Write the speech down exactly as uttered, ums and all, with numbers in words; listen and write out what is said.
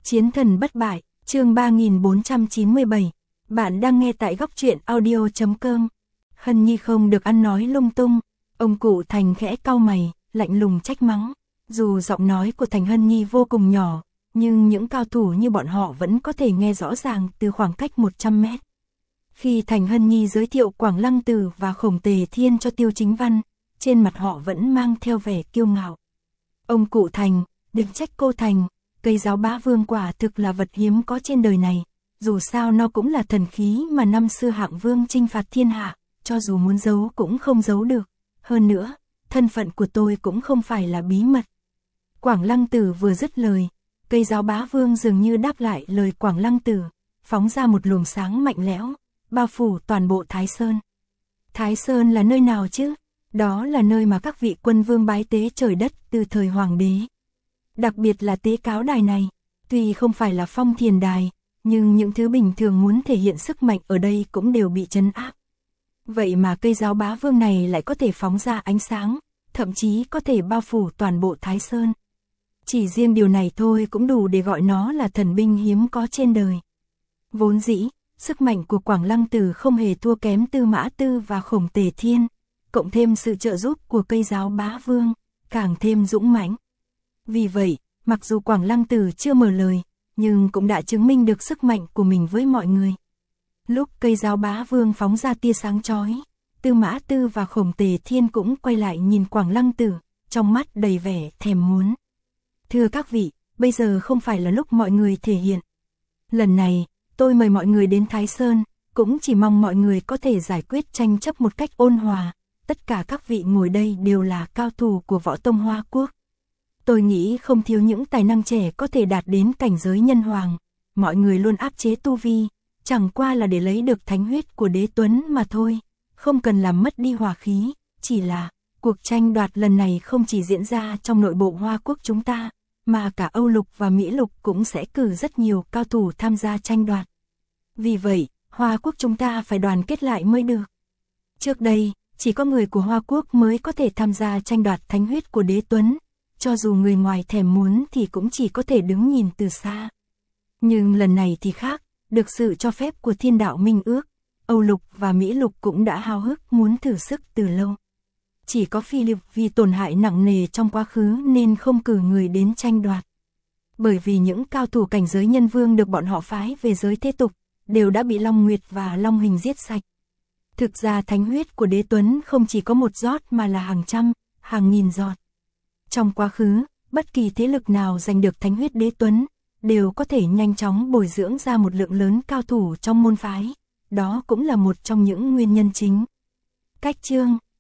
Chiến thần bất bại, chương ba nghìn bốn trăm chín mươi bảy. Bạn đang nghe tại góc truyện audio chấm com. Hân Nhi không được ăn nói lung tung. Ông cụ Thành khẽ cau mày, lạnh lùng trách mắng. Dù giọng nói của Thành Hân Nhi vô cùng nhỏ, nhưng những cao thủ như bọn họ vẫn có thể nghe rõ ràng từ khoảng cách một trăm mét. Khi Thành Hân Nhi giới thiệu Quảng Lăng Tử và Khổng Tề Thiên cho Tiêu Chính Văn, trên mặt họ vẫn mang theo vẻ kiêu ngạo. Ông cụ Thành, đừng trách cô Thành, cây giáo bá vương quả thực là vật hiếm có trên đời này, dù sao nó cũng là thần khí mà năm xưa Hạng Vương chinh phạt thiên hạ, cho dù muốn giấu cũng không giấu được. Hơn nữa, thân phận của tôi cũng không phải là bí mật. Quảng Lăng Tử vừa dứt lời, cây giáo bá vương dường như đáp lại lời Quảng Lăng Tử, phóng ra một luồng sáng mạnh lẽo, bao phủ toàn bộ Thái Sơn. Thái Sơn là nơi nào chứ? Đó là nơi mà các vị quân vương bái tế trời đất từ thời hoàng đế. Đặc biệt là tế cáo đài này, tuy không phải là phong thiền đài, nhưng những thứ bình thường muốn thể hiện sức mạnh ở đây cũng đều bị trấn áp. Vậy mà cây giáo bá vương này lại có thể phóng ra ánh sáng, thậm chí có thể bao phủ toàn bộ Thái Sơn. Chỉ riêng điều này thôi cũng đủ để gọi nó là thần binh hiếm có trên đời. Vốn dĩ, sức mạnh của Quảng Lăng Tử không hề thua kém Tư Mã Tư và Khổng Tề Thiên, cộng thêm sự trợ giúp của cây giáo bá vương, càng thêm dũng mãnh. Vì vậy, mặc dù Quảng Lăng Tử chưa mở lời, nhưng cũng đã chứng minh được sức mạnh của mình với mọi người. Lúc cây giáo bá vương phóng ra tia sáng chói, Tư Mã Tư và Khổng Tề Thiên cũng quay lại nhìn Quảng Lăng Tử, trong mắt đầy vẻ thèm muốn. Thưa các vị, bây giờ không phải là lúc mọi người thể hiện. Lần này, tôi mời mọi người đến Thái Sơn, cũng chỉ mong mọi người có thể giải quyết tranh chấp một cách ôn hòa. Tất cả các vị ngồi đây đều là cao thủ của võ tông Hoa Quốc. Tôi nghĩ không thiếu những tài năng trẻ có thể đạt đến cảnh giới nhân hoàng. Mọi người luôn áp chế tu vi, chẳng qua là để lấy được thánh huyết của Đế Tuấn mà thôi. Không cần làm mất đi hòa khí, chỉ là cuộc tranh đoạt lần này không chỉ diễn ra trong nội bộ Hoa Quốc chúng ta, mà cả Âu Lục và Mỹ Lục cũng sẽ cử rất nhiều cao thủ tham gia tranh đoạt. Vì vậy, Hoa Quốc chúng ta phải đoàn kết lại mới được. Trước đây, chỉ có người của Hoa Quốc mới có thể tham gia tranh đoạt thánh huyết của Đế Tuấn, cho dù người ngoài thèm muốn thì cũng chỉ có thể đứng nhìn từ xa. Nhưng lần này thì khác, được sự cho phép của Thiên Đạo Minh Ước, Âu Lục và Mỹ Lục cũng đã háo hức muốn thử sức từ lâu. Chỉ có Philip vì tổn hại nặng nề trong quá khứ nên không cử người đến tranh đoạt. Bởi vì những cao thủ cảnh giới nhân vương được bọn họ phái về giới thế tục, đều đã bị Long Nguyệt và Long Hình giết sạch. Thực ra thánh huyết của Đế Tuấn không chỉ có một giọt mà là hàng trăm, hàng nghìn giọt. Trong quá khứ, bất kỳ thế lực nào giành được thánh huyết Đế Tuấn, đều có thể nhanh chóng bồi dưỡng ra một lượng lớn cao thủ trong môn phái. Đó cũng là một trong những nguyên nhân chính. Cách chương,